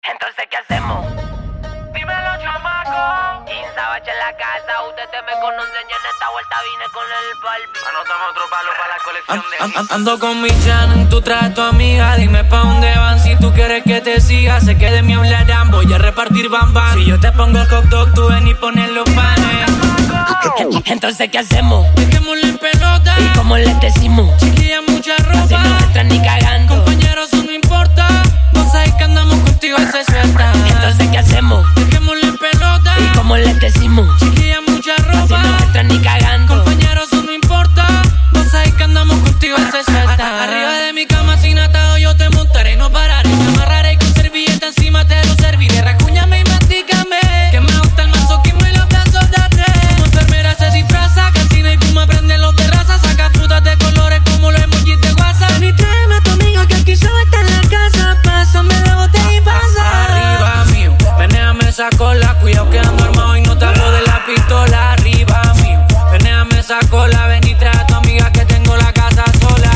Entonces, ¿qué hacemos? Dímelo, chamaco. Insabache en la casa, ustedes me conocen, yo en esta vuelta vine con el Barbie. Anotamos otro palo para la colección de Ando con mi chan en tu trato, amiga. Dime pa' dónde van si tú quieres que te siga. Sé que de mí hablarán, voy a repartir bambán. Si yo te pongo el hot dog, tú ven y pones los panes. Entonces, ¿qué hacemos? Dejémosle en pelota. ¿Y cómo les decimos? Chiquilla, mucha ropa. Así no entran ni cagando. Compañeros, eso no importa. Vos sabés que andamos contigo y se suelta. Entonces, ¿qué hacemos? Dejémosle en pelota. ¿Y cómo les decimos? Chiquilla, mucha ropa. Así no entran ni cagando. Compañeros, eso no importa. Vos sabés que andamos contigo y se suelta. Arriba de mi cama sin atado yo te montaré, no pararé. Me amarraré con servilleta encima te lo serviré. Rajúñame y mastícame, que me gusta el masoquismo y los brazos de atrás. Como enfermera se disfraza, cantina y fuma, prende los terrazas. Saca frutas de colores como los emojis de WhatsApp. Ven y tráeme a tu amiga que aquí solo está en la casa. Pásame la botella y pasa. Arriba mío, venéame esa cola. Cuidado que ando armado y no te hablo de la pistola. Arriba mío, venéame esa cola. Ven y trae a tu amiga que tengo la casa sola.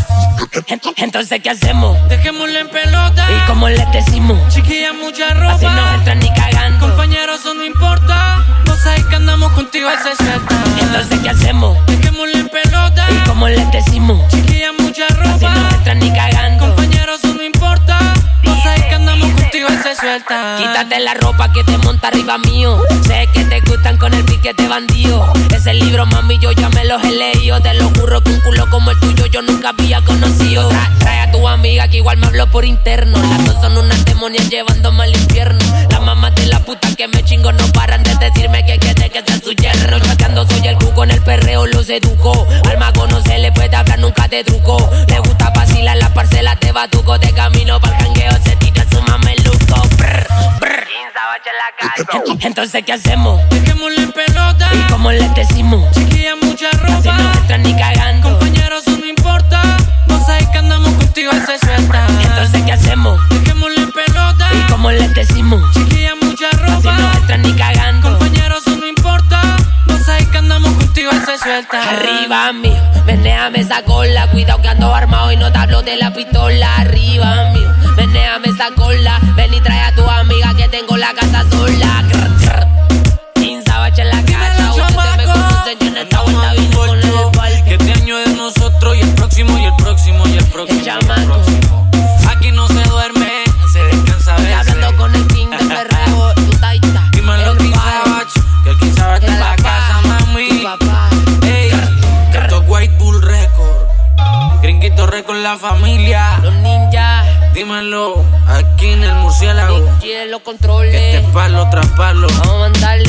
Entonces, ¿qué hacemos? Dejémosle en pelota. ¿Y cómo les decimos? Chiquilla, mucha ropa. Así no entran ni cagando. Compañeros, eso no importa. Vos sabés que andamos contigo y se suelta. Entonces, ¿qué hacemos? Dejémosle en pelota. ¿Y cómo les decimos? Chiquilla, mucha ropa. Así no entran ni cagando. Compañeros, eso no importa. Vos sabés que andamos contigo y se suelta. Quítate la ropa que te monta arriba mío. Sé que te gustan con el piquete bandido. Ese libro, mami, yo ya me los he leído. Te lo juro que un culo como el tuyo yo nunca había conocido. Trae a tu amiga que igual me habló por interno. Las dos son unas demonias llevándome al infierno. Las mamás de la puta que me chingo no paran de decirme que quiere que sea su yerno. Chateando soy el cuco en el perreo, los educo. Al mago no se le puede hablar nunca de truco. Le gusta vacilar las parcelas de batuco. De camino pa'l jangueo se tira su mameluco. Brr, brr. Insabache en la casa. Entonces, ¿qué hacemos? Dejémosle en pelota. ¿Y cómo les decimos? Chiquilla, mucha ropa. Así no entran ni cagando. Compañeros, eso no importa. Vos sabés que andamos contigo y se suelta. Entonces, ¿qué hacemos? Dejémosle en pelota. ¿Y cómo les decimos? Chiquilla, mucha ropa. Así no entran ni cagando. Compañeros, eso no importa. Vos sabés que andamos contigo y se suelta. Arriba mío, menéame esa cola. Cuidado que ando armado y no te hablo de la pistola. Arriba mío, menéame esa cola. Ven y trae a tu amiga que tengo la casa sola. Sin sabache en la casa, ustedes me conocen, yo en esta vuelta vine con el Barbie. Que este año es de nosotros y el próximo y el próximo y el próximo. El chamaco. Aquí no se duerme, se descansa a Estoy veces. hablando con el king del perreo, tu taita. Dímelo, el King Barbie, Savage, que el King Savage está en la papá, casa, mami. tu papá. Ey, esto es White Bull Record. Gringuito Record, la familia. Los ninjas, Dímelo, aquí en el murciélago. Nicky en los controles. Que este palo tras palo. Vamos a mandarle.